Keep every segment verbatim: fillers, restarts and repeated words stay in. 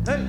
Hey.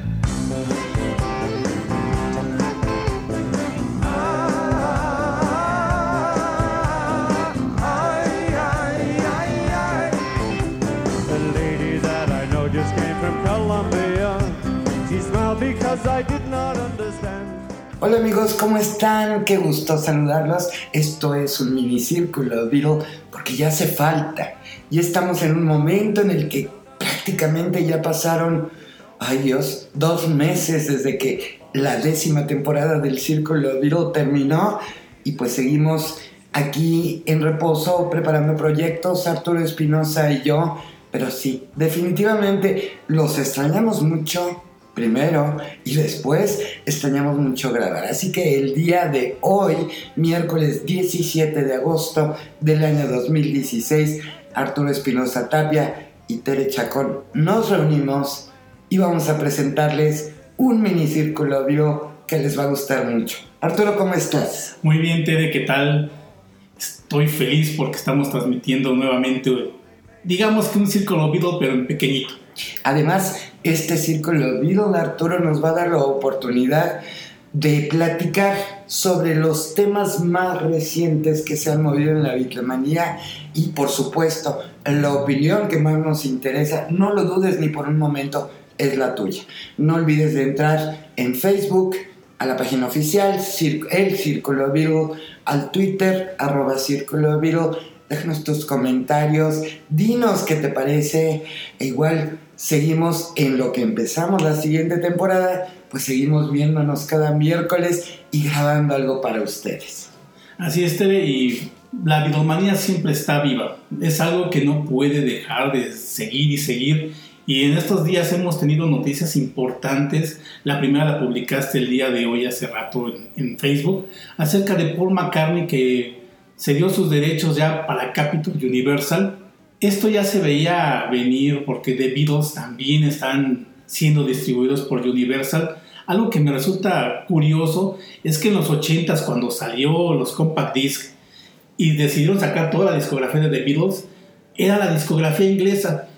Hola amigos, ¿cómo están? Qué gusto saludarlos. Esto es un minicírculo Beatle porque ya hace falta. Ya estamos en un momento en el que prácticamente ya pasaron, ay Dios, dos meses desde que la décima temporada del Círculo Beatle terminó y pues seguimos aquí en reposo preparando proyectos, Arturo Espinosa y yo. Pero sí, definitivamente los extrañamos mucho primero y después extrañamos mucho grabar. Así que el día de hoy, miércoles diecisiete de agosto del año dos mil dieciséis, Arturo Espinosa Tapia y Tere Chacón nos reunimos y vamos a presentarles un minicírculo Beatle que les va a gustar mucho. Arturo, ¿cómo estás? Muy bien, Tere, ¿qué tal? Estoy feliz porque estamos transmitiendo nuevamente, digamos que un círculo Beatle, pero en pequeñito. Además, este círculo Beatle, Arturo, nos va a dar la oportunidad de platicar sobre los temas más recientes que se han movido en la Beatlemanía y, por supuesto, la opinión que más nos interesa, no lo dudes ni por un momento, es la tuya. No olvides de entrar en Facebook, a la página oficial, El Círculo Beatle, al Twitter, arroba Círculo Beatle. Déjanos tus comentarios, dinos qué te parece. E igual seguimos en lo que empezamos la siguiente temporada, pues seguimos viéndonos cada miércoles y grabando algo para ustedes. Así es, Tere, y la Beatlemanía siempre está viva. Es algo que no puede dejar de seguir y seguir. Y en estos días hemos tenido noticias importantes. La primera la publicaste el día de hoy, hace rato, en, en Facebook, acerca de Paul McCartney, que se dio sus derechos ya para Capitol Universal. Esto ya se veía venir porque The Beatles también están siendo distribuidos por Universal. Algo que me resulta curioso es que en los ochentas, cuando salió los compact disc y decidieron sacar toda la discografía de The Beatles, era la discografía inglesa.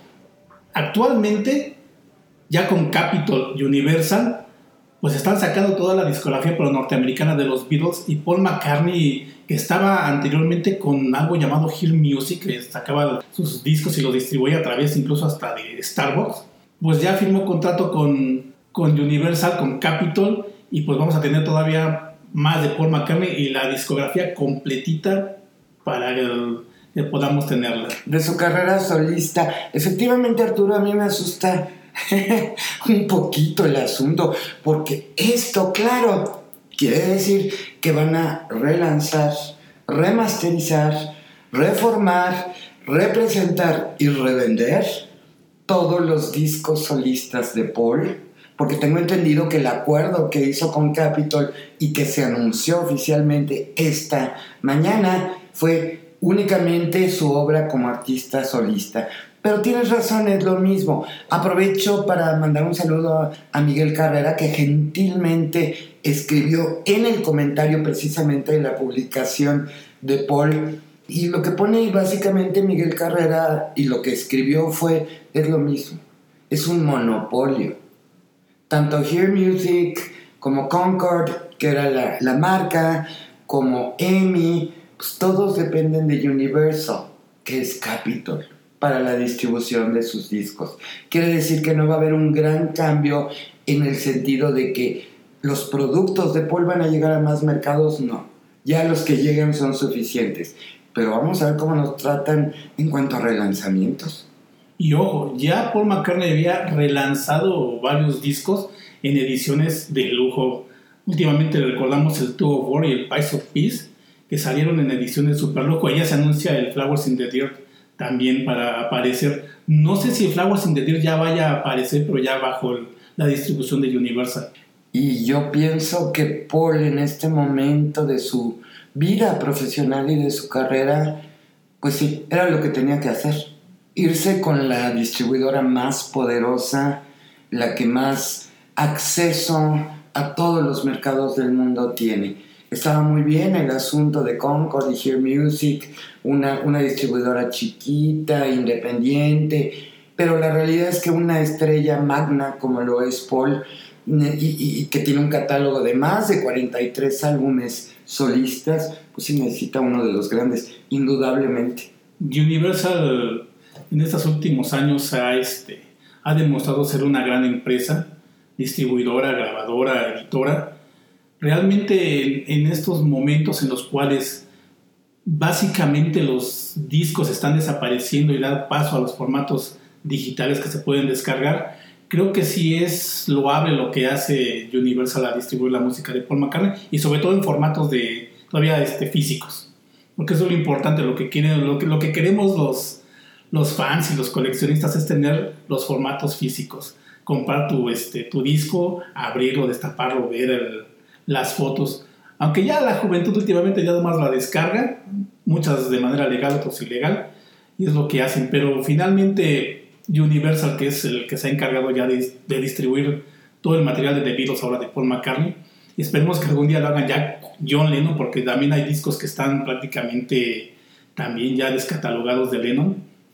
Actualmente, ya con Capitol Universal, pues están sacando toda la discografía pero norteamericana de los Beatles, y Paul McCartney, que estaba anteriormente con algo llamado Hill Music, que sacaba sus discos y los distribuía a través incluso hasta de Starbucks, pues ya firmó contrato con, con Universal, con Capitol, y pues vamos a tener todavía más de Paul McCartney y la discografía completita para el, que podamos tenerla. De su carrera solista. Efectivamente, Arturo, a mí me asusta un poquito el asunto, porque esto, claro, quiere decir que van a relanzar, remasterizar, reformar, representar y revender todos los discos solistas de Paul, porque tengo entendido que el acuerdo que hizo con Capitol y que se anunció oficialmente esta mañana fue únicamente su obra como artista solista. Pero tienes razón, es lo mismo. Aprovecho para mandar un saludo a, a Miguel Carrera, que gentilmente escribió en el comentario precisamente de la publicación de Paul. Y lo que pone ahí básicamente Miguel Carrera y lo que escribió fue, es lo mismo. Es un monopolio. Tanto Hear Music como Concord, que era la, la marca, como EMI, pues todos dependen de Universal, que es Capitol, para la distribución de sus discos. Quiere decir que no va a haber un gran cambio en el sentido de que los productos de Paul van a llegar a más mercados, no. Ya los que llegan son suficientes. Pero vamos a ver cómo nos tratan en cuanto a relanzamientos. Y ojo, ya Paul McCartney había relanzado varios discos en ediciones de lujo. Últimamente recordamos el Two of War y el Pies of Peace, que salieron en ediciones super lujo. Ya se anuncia el Flowers in the Dirt también para aparecer. No sé si Flowers in the Dirt ya vaya a aparecer, pero ya bajo el, la distribución de Universal. Y yo pienso que Paul, en este momento de su vida profesional y de su carrera, pues sí, era lo que tenía que hacer. Irse con la distribuidora más poderosa, la que más acceso a todos los mercados del mundo tiene. Estaba muy bien el asunto de Concord y Hear Music, una, una distribuidora chiquita, independiente, pero la realidad es que una estrella magna como lo es Paul, y, y, y que tiene un catálogo de más de cuarenta y tres álbumes solistas, pues sí necesita uno de los grandes, indudablemente. Universal en estos últimos años ha, este, ha demostrado ser una gran empresa, distribuidora, grabadora, editora. Realmente en, en estos momentos en los cuales básicamente los discos están desapareciendo y dan paso a los formatos digitales que se pueden descargar, creo que sí es loable lo que hace Universal a distribuir la música de Paul McCartney, y sobre todo en formatos de todavía este, físicos, porque eso es lo importante. Lo que quieren, lo que, lo que queremos los, los fans y los coleccionistas es tener los formatos físicos, comprar tu, este, tu disco, abrirlo, destaparlo, ver el, las fotos, aunque ya la juventud últimamente ya además la descarga, muchas de manera legal, otros ilegal, y es lo que hacen. Pero finalmente Universal, que es el que se ha encargado ya de, de distribuir todo el material de The Beatles, ahora de Paul McCartney, y esperemos que algún día lo hagan ya John Lennon, porque también hay discos que están prácticamente también ya descatalogados de Lennon,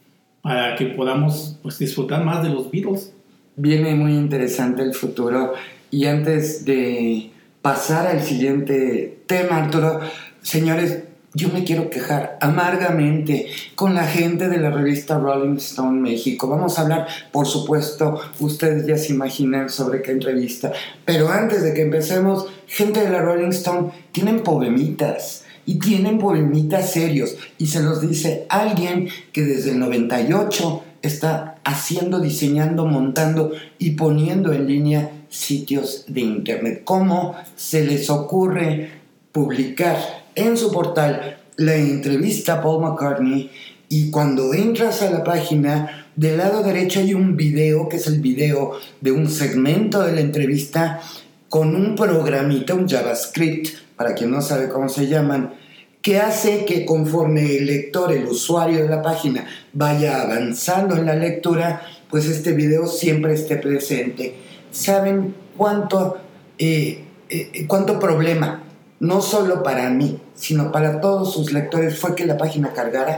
para que podamos pues disfrutar más de los Beatles. Viene muy interesante el futuro, y antes de pasar al siguiente tema, Arturo, señores, yo me quiero quejar amargamente con la gente de la revista Rolling Stone México. Vamos a hablar, por supuesto, ustedes ya se imaginan sobre qué entrevista, pero antes de que empecemos, gente de la Rolling Stone, tienen poemitas, y tienen poemitas serios, y se los dice alguien que desde el noventa y ocho está haciendo, diseñando, montando y poniendo en línea sitios de internet. ¿Cómo se les ocurre publicar en su portal la entrevista a Paul McCartney? Y cuando entras a la página, del lado derecho hay un video, que es el video de un segmento de la entrevista con un programita, un JavaScript, para quien no sabe cómo se llaman, que hace que conforme el lector, el usuario de la página, vaya avanzando en la lectura, pues este video siempre esté presente. ¿Saben cuánto, eh, eh, cuánto problema, no solo para mí, sino para todos sus lectores, fue que la página cargara?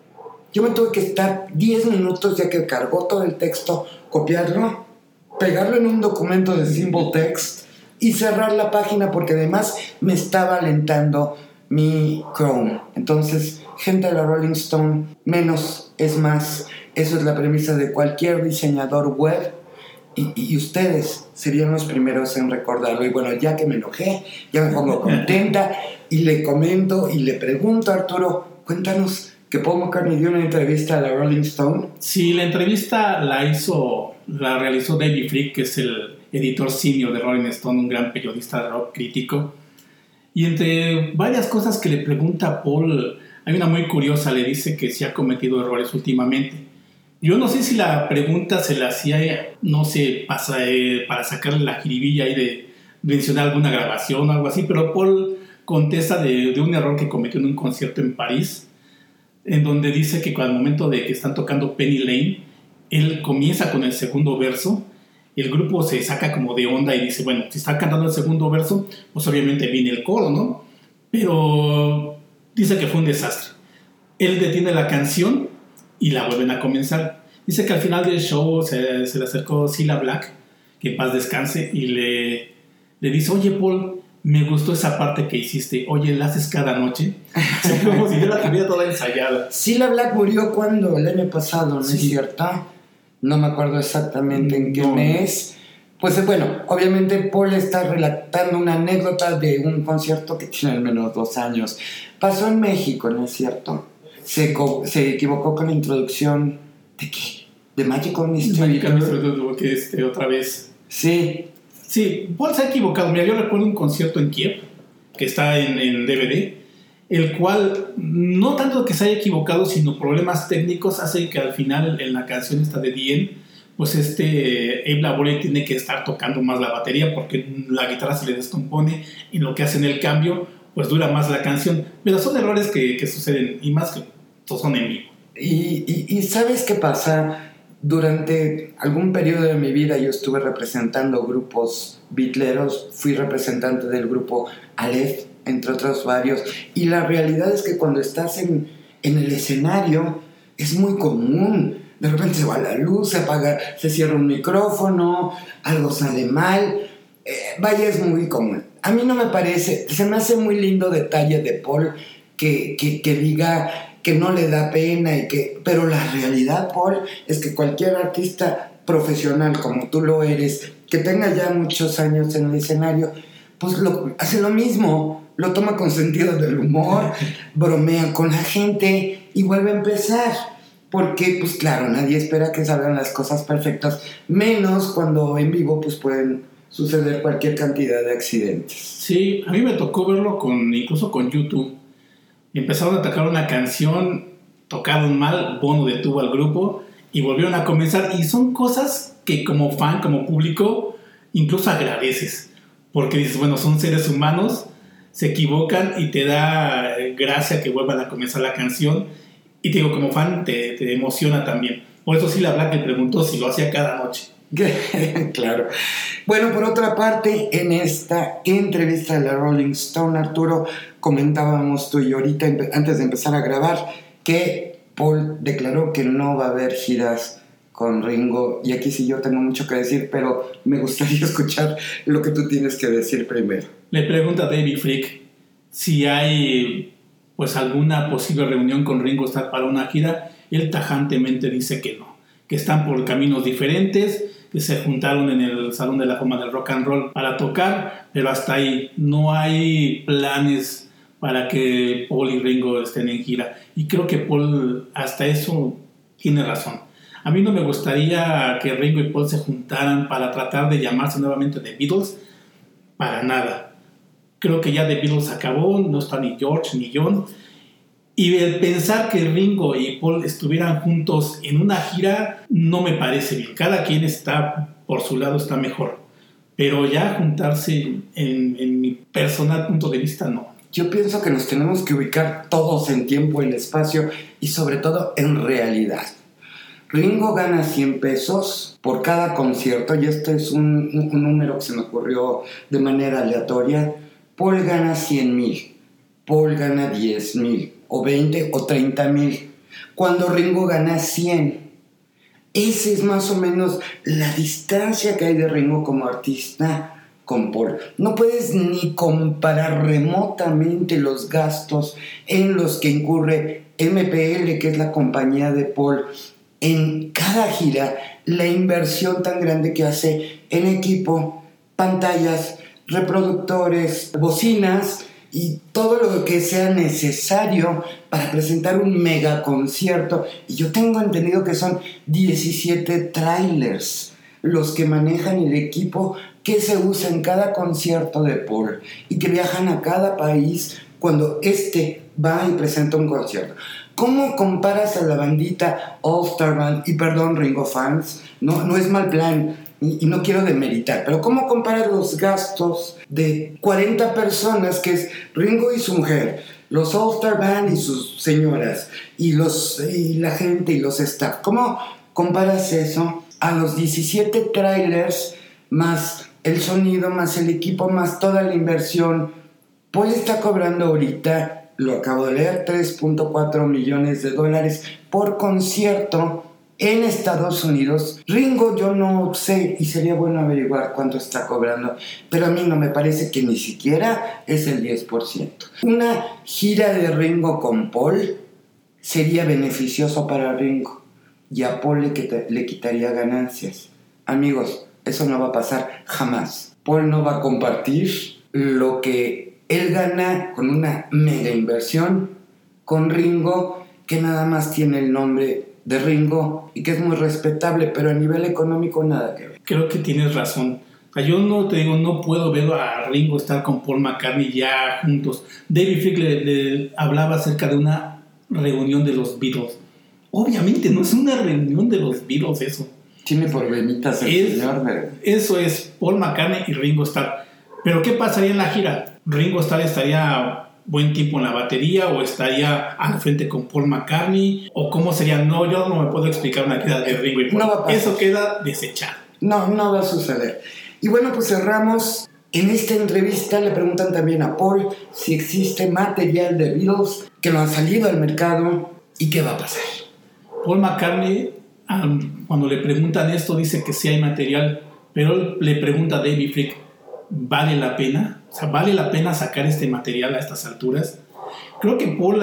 Yo me tuve que estar diez minutos ya que cargó todo el texto, copiarlo, pegarlo en un documento de simple text y cerrar la página, porque además me estaba alentando mi Chrome. Entonces, gente de la Rolling Stone, menos es más. Eso es la premisa de cualquier diseñador web, y, y ustedes serían los primeros en recordarlo. Y bueno, ya que me enojé, ya me pongo contenta y le comento y le pregunto a Arturo, cuéntanos que Paul McCartney dio una entrevista a la Rolling Stone. Sí, la entrevista la hizo, la realizó David Fricke, que es el editor senior de Rolling Stone, un gran periodista de rock crítico. Y entre varias cosas que le pregunta a Paul, hay una muy curiosa. Le dice que sí ha cometido errores últimamente. Yo no sé si la pregunta se la hacía, no sé, para, eh, para sacarle la jiribilla y de mencionar alguna grabación o algo así, pero Paul contesta de, de un error que cometió en un concierto en París, en donde dice que al momento de que están tocando Penny Lane, él comienza con el segundo verso, el grupo se saca como de onda y dice, bueno, si está cantando el segundo verso, pues obviamente viene el coro, ¿no? Pero dice que fue un desastre. Él detiene la canción y la vuelven a comenzar. Dice que al final del show se, se le acercó Cilla Black, que en paz descanse, y le, le dice, oye Paul, me gustó esa parte que hiciste, oye, ¿la haces cada noche? Como si yo la tuviera toda ensayada. Cilla Black murió cuando, el año pasado, ¿no sí. es cierto? No me acuerdo exactamente en qué no. mes. Pues bueno, obviamente Paul está relatando una anécdota de un concierto que tiene al menos dos años. Pasó en México, ¿no es cierto? Se, co- se equivocó con la introducción ¿de qué? ¿De Magical Mystery? Magical Mystery, que este, otra vez. Sí. Sí, Paul se ha equivocado. Mira, yo recuerdo un concierto en Kiev, que está en, en D V D, el cual, no tanto que se haya equivocado, sino problemas técnicos hacen que al final, en la canción esta de The End, pues este Abe Laboriel tiene que estar tocando más la batería, porque la guitarra se le descompone, y lo que hacen el cambio, pues dura más la canción. Pero son errores que, que suceden, y más que todos son en vivo. Y, y, y ¿sabes qué pasa? Durante algún periodo de mi vida yo estuve representando grupos beatleros, fui representante del grupo Aleph, entre otros varios, y la realidad es que cuando estás en, en el escenario es muy común de repente se va la luz, se apaga, se cierra un micrófono, algo sale mal. Eh, vaya, es muy común. A mí no me parece, se me hace muy lindo detalle de Paul que, que, que diga que no le da pena, y que, pero la realidad, Paul, es que cualquier artista profesional como tú lo eres, que tenga ya muchos años en el escenario, pues lo, hace lo mismo, lo toma con sentido del humor, bromea con la gente y vuelve a empezar. Porque, pues claro, nadie espera que salgan las cosas perfectas, menos cuando en vivo pues pueden suceder cualquier cantidad de accidentes. Sí, a mí me tocó verlo con, incluso con YouTube. Empezaron a atacar una canción, tocaron mal, Bono detuvo al grupo y volvieron a comenzar. Y son cosas que como fan, como público, incluso agradeces. Porque dices, bueno, son seres humanos, se equivocan y te da gracia que vuelvan a comenzar la canción. Y te digo, como fan, te, te emociona también. Por eso sí la Black le preguntó si lo hacía cada noche. Claro. Bueno, por otra parte, en esta entrevista de la Rolling Stone, Arturo, comentábamos tú y yo ahorita, antes de empezar a grabar, que Paul declaró que no va a haber giras con Ringo. Y aquí sí yo tengo mucho que decir, pero me gustaría escuchar lo que tú tienes que decir primero. Le pregunta a David Fricke si hay pues alguna posible reunión con Ringo Starr para una gira. Él tajantemente dice que no, que están por caminos diferentes, que se juntaron en el Salón de la Fama del Rock and Roll para tocar, pero hasta ahí no hay planes para que Paul y Ringo estén en gira. Y creo que Paul hasta eso tiene razón. A mí no me gustaría que Ringo y Paul se juntaran para tratar de llamarse nuevamente The Beatles, para nada. Creo que ya The Beatles acabó, no está ni George ni John. Y el pensar que Ringo y Paul estuvieran juntos en una gira no me parece bien. Cada quien está por su lado, está mejor. Pero ya juntarse, en, en mi personal punto de vista, no. Yo pienso que nos tenemos que ubicar todos en tiempo, en espacio y sobre todo en realidad. Ringo gana cien pesos por cada concierto, y este es un, un, un número que se me ocurrió de manera aleatoria. Paul gana cien mil, Paul gana diez mil, o veinte o treinta mil, cuando Ringo gana cien. Esa es más o menos la distancia que hay de Ringo como artista con Paul. No puedes ni comparar remotamente los gastos en los que incurre M P L, que es la compañía de Paul, en cada gira, la inversión tan grande que hace en equipo, pantallas, reproductores, bocinas y todo lo que sea necesario para presentar un mega concierto. Y yo tengo entendido que son diecisiete trailers los que manejan el equipo que se usa en cada concierto de Paul y que viajan a cada país cuando este va y presenta un concierto. ¿Cómo comparas a la bandita All Star Band? Y perdón, Ringo fans, no, no es mal plan y, y no quiero demeritar, pero ¿cómo comparas los gastos de cuarenta personas, que es Ringo y su mujer, los All Star Band y sus señoras, y, los, y la gente y los staff? ¿Cómo comparas eso a los diecisiete trailers más el sonido, más el equipo, más toda la inversión? Paul está cobrando ahorita, lo acabo de leer, tres punto cuatro millones de dólares por concierto en Estados Unidos. Ringo yo no sé, y sería bueno averiguar cuánto está cobrando, pero a mí no me parece que ni siquiera es el diez por ciento. Una gira de Ringo con Paul sería beneficioso para Ringo, y a Paul le, quita, le quitaría ganancias. Amigos, eso no va a pasar jamás. Paul no va a compartir lo que él gana con una mega inversión con Ringo, que nada más tiene el nombre de Ringo y que es muy respetable, pero a nivel económico nada que ver. Creo que tienes razón. Yo no te digo, no puedo ver a Ringo estar con Paul McCartney ya juntos. David Fricke le, le hablaba acerca de una reunión de los Beatles. Obviamente no es una reunión de los Beatles eso. Tiene por venitas el es, señor. Pero... Eso es Paul McCartney y Ringo Starr. Pero ¿qué pasaría en la gira? Ringo Starr estaría buen tiempo en la batería, o estaría al frente con Paul McCartney, o cómo sería. No, yo no me puedo explicar una gira de Ringo y Paul. No Eso queda desechado. No, no va a suceder. Y bueno, pues cerramos. En esta entrevista le preguntan también a Paul si existe material de Beatles que no ha salido al mercado y qué va a pasar. Paul McCartney um, cuando le preguntan esto, dice que sí hay material, pero le pregunta a David Fricke, ¿vale la pena? O sea, ¿vale la pena sacar este material a estas alturas? Creo que Paul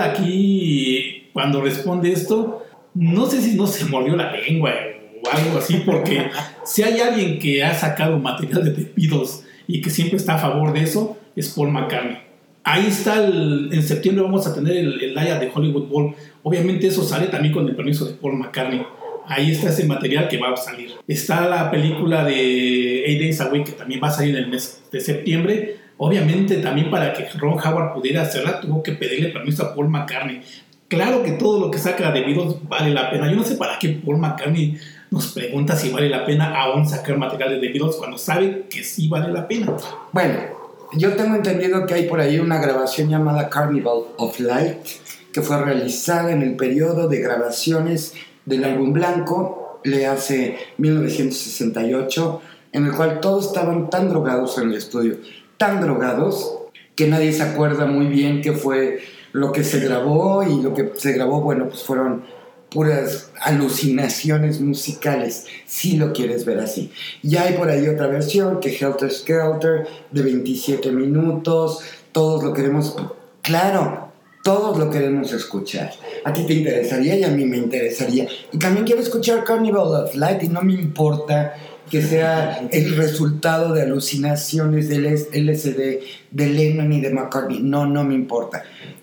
aquí, cuando responde esto, no sé si no se mordió la lengua o algo así, porque si hay alguien que ha sacado material de The Beatles y que siempre está a favor de eso, es Paul McCartney. Ahí está, el, en septiembre vamos a tener el, el Live de Hollywood Bowl. Obviamente eso sale también con el permiso de Paul McCartney. Ahí está ese material que va a salir. Está la película de Eight Days Away, que también va a salir en el mes de septiembre. Obviamente también para que Ron Howard pudiera hacerla, tuvo que pedirle permiso a Paul McCartney. Claro que todo lo que saca de Beatles vale la pena. Yo no sé para qué Paul McCartney nos pregunta si vale la pena aún sacar material de The Beatles cuando sabe que sí vale la pena. Bueno, yo tengo entendido que hay por ahí una grabación llamada Carnival of Light, que fue realizada en el periodo de grabaciones del álbum blanco, le hace mil novecientos sesenta y ocho, en el cual todos estaban tan drogados en el estudio, tan drogados, que nadie se acuerda muy bien qué fue lo que se grabó, y lo que se grabó, bueno, pues fueron puras alucinaciones musicales, si lo quieres ver así. Ya hay por ahí otra versión, que Helter Skelter, de veintisiete minutos, todos lo queremos, claro, todos lo queremos escuchar. A ti te interesaría y a mí me interesaría. Y también quiero escuchar Carnival of Light, y no me importa que sea el resultado de alucinaciones del L S D, de Lennon y de McCartney. No, no me importa.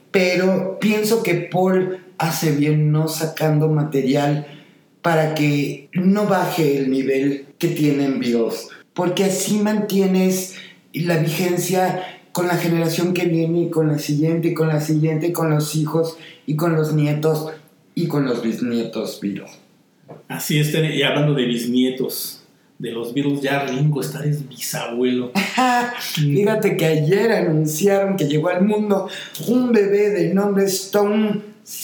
Pero pienso que Paul hace bien no sacando material para que no baje el nivel que tienen Beatles, porque así mantienes la vigencia con la generación que viene, y con la siguiente, y con la siguiente, y con los hijos, y con los nietos, y con los bisnietos Beatles. Así es, y hablando de bisnietos de los Beatles, ya Ringo Starr es bisabuelo. Fíjate que ayer anunciaron que llegó al mundo un bebé de nombre Stone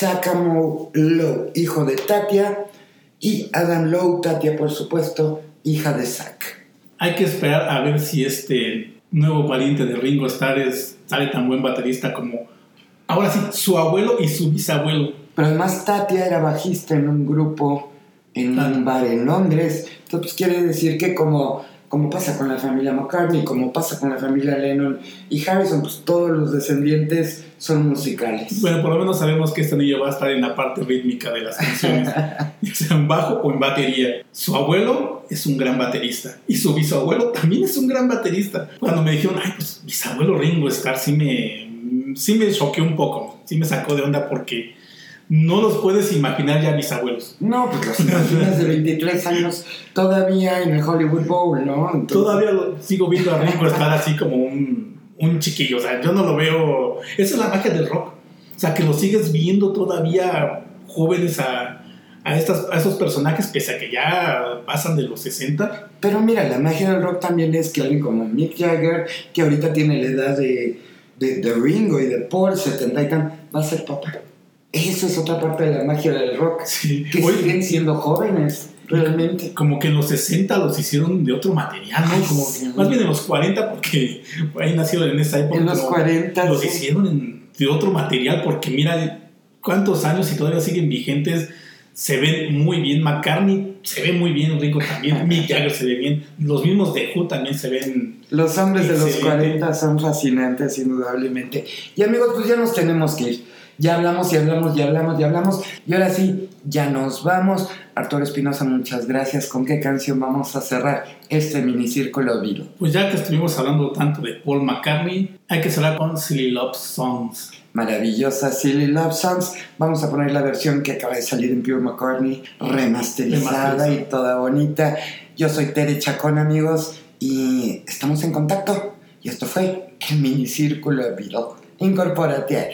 Sacamo Lowe, hijo de Tatia, y Adam Lowe, Tatia por supuesto, hija de Zac. Hay que esperar a ver si este nuevo pariente de Ringo Starr es, sale tan buen baterista como, ahora sí, su abuelo y su bisabuelo. Pero además Tatia era bajista en un grupo en ah. un bar en Londres. Entonces pues, quiere decir que como, como pasa con la familia McCartney, como pasa con la familia Lennon y Harrison, pues todos los descendientes son musicales. Bueno, por lo menos sabemos que este niño va a estar en la parte rítmica de las canciones, ya sea en bajo o en batería. Su abuelo es un gran baterista y su bisabuelo también es un gran baterista. Cuando me dijeron, ay, pues bisabuelo Ringo Starr, sí me, sí me choqué un poco, sí me sacó de onda, porque no los puedes imaginar ya bisabuelos. No, pues los imaginas de veintitrés años todavía en el Hollywood Bowl, ¿no? Entonces... Todavía lo, sigo viendo a Ringo Starr así como un, un chiquillo, o sea, yo no lo veo... Esa es la magia del rock, o sea, que lo sigues viendo todavía jóvenes a, a, estas, a esos personajes, pese a que ya pasan de los sesenta. Pero mira, la magia del rock también es que alguien como Mick Jagger, que ahorita tiene la edad de, de, de Ringo y de Paul, setenta y tan, va a ser papá. Eso es otra parte de la magia del rock, sí. Que Oye, siguen siendo jóvenes, realmente. Como que en los sesenta los hicieron de otro material, ¿no? Ay, como, sí. Más bien en los cuarenta, porque ahí nació en esa época. En los cuarenta. Los sí. hicieron en, de otro material, porque mira cuántos años y todavía siguen vigentes. Se ven muy bien. McCartney se ve muy bien, Ringo también. Mick Jagger se ve bien. Los mismos de Who también se ven. Los hombres excelente. De los cuarenta son fascinantes, indudablemente. Y amigos, pues ya nos tenemos que ir. Ya hablamos y hablamos y hablamos y hablamos. Y ahora sí, ya nos vamos. Arturo Espinosa, muchas gracias. ¿Con qué canción vamos a cerrar este minicírculo Beatle? Pues ya que estuvimos hablando tanto de Paul McCartney, hay que cerrar con Silly Love Songs. Maravillosa Silly Love Songs. Vamos a poner la versión que acaba de salir en Pure McCartney, remasterizada, remasterizada. Y toda bonita. Yo soy Tere Chacón, amigos, y estamos en contacto. Y esto fue el minicírculo Beatle. Incorpórate a él.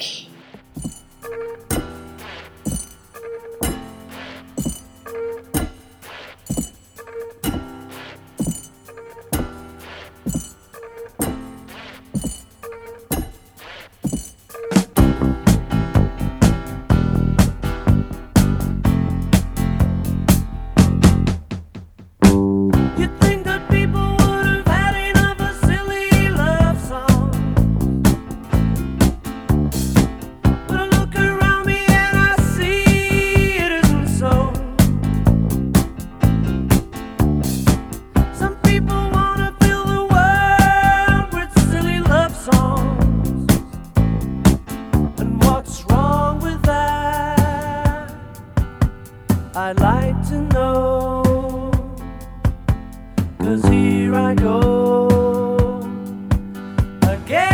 I go again.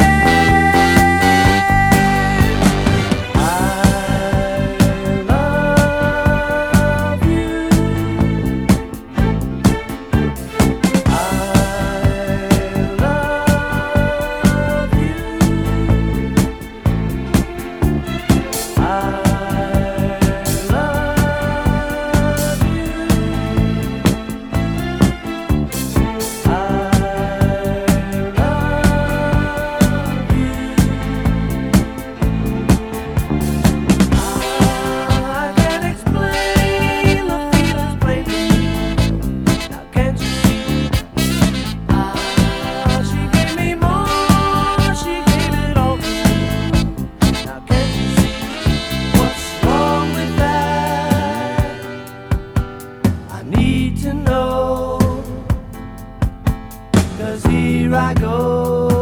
I love you. I love you. I need to know, 'cause here I go